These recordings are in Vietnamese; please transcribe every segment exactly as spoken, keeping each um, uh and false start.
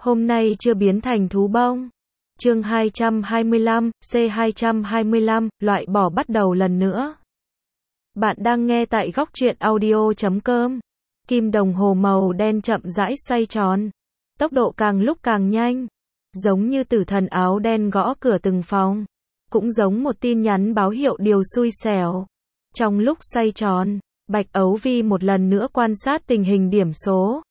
Hôm nay chưa biến thành thú bông. Chương hai trăm hai mươi lăm, C hai trăm hai mươi lăm, loại bỏ bắt đầu lần nữa. Bạn đang nghe tại góc truyện audio chấm com. Kim đồng hồ màu đen chậm rãi xoay tròn. Tốc độ càng lúc càng nhanh. Giống như tử thần áo đen gõ cửa từng phòng. Cũng giống một tin nhắn báo hiệu điều xui xẻo. Trong lúc xoay tròn, Bạch Ấu Vi một lần nữa quan sát tình hình điểm số.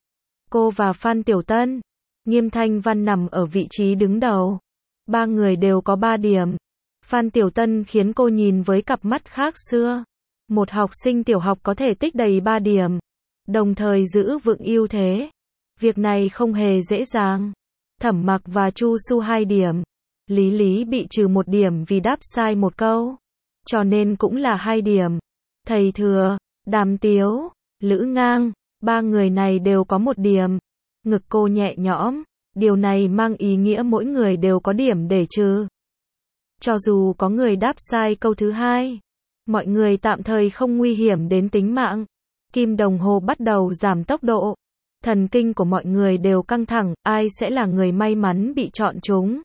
Cô và Phan Tiểu Tân, Nghiêm Thanh Văn nằm ở vị trí đứng đầu. Ba người đều có ba điểm. Phan Tiểu Tân khiến cô nhìn với cặp mắt khác xưa. Một học sinh tiểu học có thể tích đầy ba điểm, đồng thời giữ vững ưu thế. Việc này không hề dễ dàng. Thẩm Mặc và Chu Su hai điểm. Lý Lý bị trừ một điểm vì đáp sai một câu, cho nên cũng là hai điểm. Thầy Thừa, Đàm Tiếu, Lữ Ngang, ba người này đều có một điểm. Ngực cô nhẹ nhõm, điều này mang ý nghĩa mỗi người đều có điểm để trừ. Cho dù có người đáp sai câu thứ hai, mọi người tạm thời không nguy hiểm đến tính mạng. Kim đồng hồ bắt đầu giảm tốc độ. Thần kinh của mọi người đều căng thẳng, ai sẽ là người may mắn bị chọn trúng.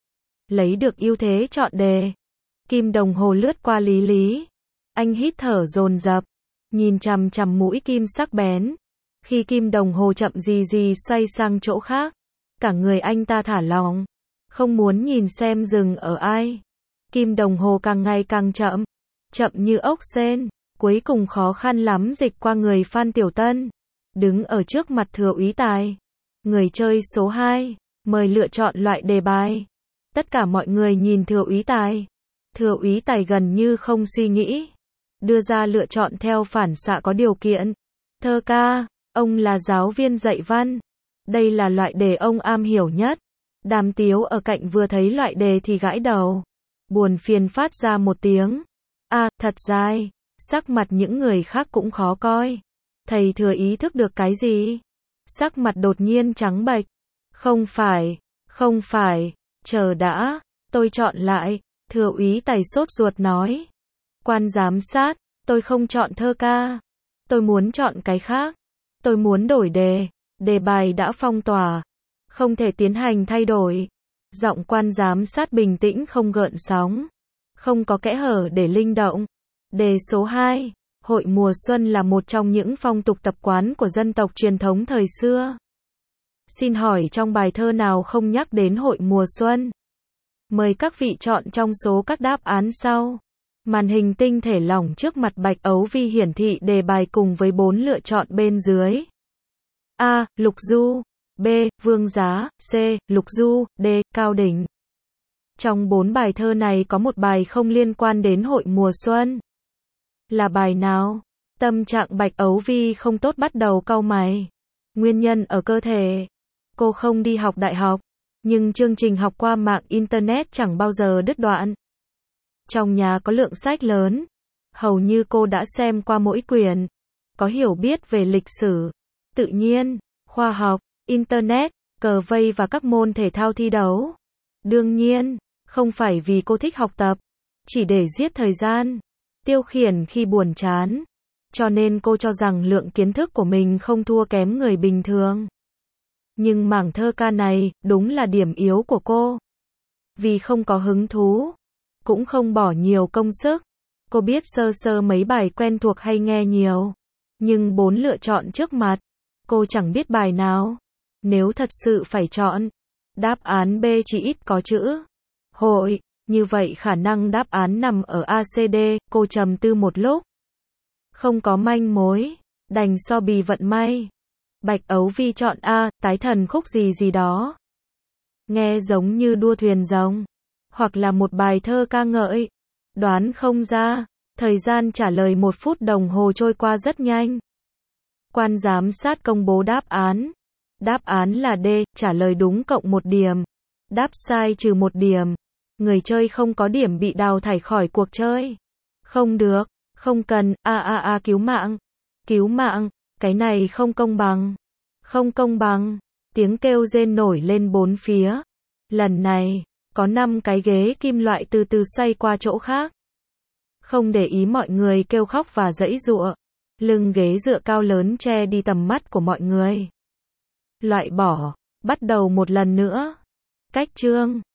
Lấy được ưu thế chọn đề. Kim đồng hồ lướt qua Lý Lý. Anh hít thở dồn dập, nhìn chằm chằm mũi kim sắc bén. Khi kim đồng hồ chậm gì gì xoay sang chỗ khác, cả người anh ta thả lỏng, không muốn nhìn xem dừng ở ai. Kim đồng hồ càng ngày càng chậm, chậm như ốc sên, cuối cùng khó khăn lắm dịch qua người Phan Tiểu Tân, đứng ở trước mặt Thừa Úy Tài. Người chơi số hai, mời lựa chọn loại đề bài. Tất cả mọi người nhìn Thừa Úy Tài. Thừa Úy Tài gần như không suy nghĩ, đưa ra lựa chọn theo phản xạ có điều kiện. Thơ ca, ông là giáo viên dạy văn. Đây là loại đề ông am hiểu nhất. Đàm Tiếu ở cạnh vừa thấy loại đề thì gãi đầu. Buồn phiền phát ra một tiếng. A, à, thật dài. Sắc mặt những người khác cũng khó coi. Thầy Thừa ý thức được cái gì? Sắc mặt đột nhiên trắng bệch. Không phải, không phải, chờ đã, tôi chọn lại. Thừa Úy Tài sốt ruột nói. Quan giám sát, tôi không chọn thơ ca. Tôi muốn chọn cái khác. Tôi muốn đổi đề. Đề bài đã phong tỏa, không thể tiến hành thay đổi. Giọng quan giám sát bình tĩnh không gợn sóng, không có kẽ hở để linh động. Đề số hai, hội mùa xuân là một trong những phong tục tập quán của dân tộc truyền thống thời xưa. Xin hỏi trong bài thơ nào không nhắc đến hội mùa xuân? Mời các vị chọn trong số các đáp án sau. Màn hình tinh thể lỏng trước mặt Bạch Ấu Vi hiển thị đề bài cùng với bốn lựa chọn bên dưới. A. Lục Du. B. Vương Giá. C. Lục Du. D. Cao Đỉnh. Trong bốn bài thơ này có một bài không liên quan đến hội mùa xuân. Là bài nào? Tâm trạng Bạch Ấu Vi không tốt bắt đầu cau mày. Nguyên nhân ở cơ thể. Cô không đi học đại học, nhưng chương trình học qua mạng Internet chẳng bao giờ đứt đoạn. Trong nhà có lượng sách lớn, hầu như cô đã xem qua mỗi quyển. Có hiểu biết về lịch sử, tự nhiên, khoa học, Internet, cờ vây và các môn thể thao thi đấu. Đương nhiên, không phải vì cô thích học tập, chỉ để giết thời gian, tiêu khiển khi buồn chán. Cho nên cô cho rằng lượng kiến thức của mình không thua kém người bình thường. Nhưng mảng thơ ca này, đúng là điểm yếu của cô. Vì không có hứng thú, cũng không bỏ nhiều công sức. Cô biết sơ sơ mấy bài quen thuộc hay nghe nhiều. Nhưng bốn lựa chọn trước mặt, cô chẳng biết bài nào. Nếu thật sự phải chọn, đáp án B chỉ ít có chữ hội, như vậy khả năng đáp án nằm ở A C D. Cô trầm tư một lúc, không có manh mối, đành so bì vận may. Bạch Ấu Vi chọn A, tái thần khúc gì gì đó. Nghe giống như đua thuyền rồng, hoặc là một bài thơ ca ngợi. Đoán không ra, thời gian trả lời một phút đồng hồ trôi qua rất nhanh. Quan giám sát công bố đáp án. Đáp án là D, trả lời đúng cộng một điểm. Đáp sai trừ một điểm. Người chơi không có điểm bị đào thải khỏi cuộc chơi. Không được, không cần, a a a cứu mạng. Cứu mạng, cái này không công bằng. Không công bằng. Tiếng kêu rên nổi lên bốn phía. Lần này, có năm cái ghế kim loại từ từ xoay qua chỗ khác. Không để ý mọi người kêu khóc và giãy giụa. Lưng ghế dựa cao lớn che đi tầm mắt của mọi người. Loại bỏ. Bắt đầu một lần nữa. Cách chương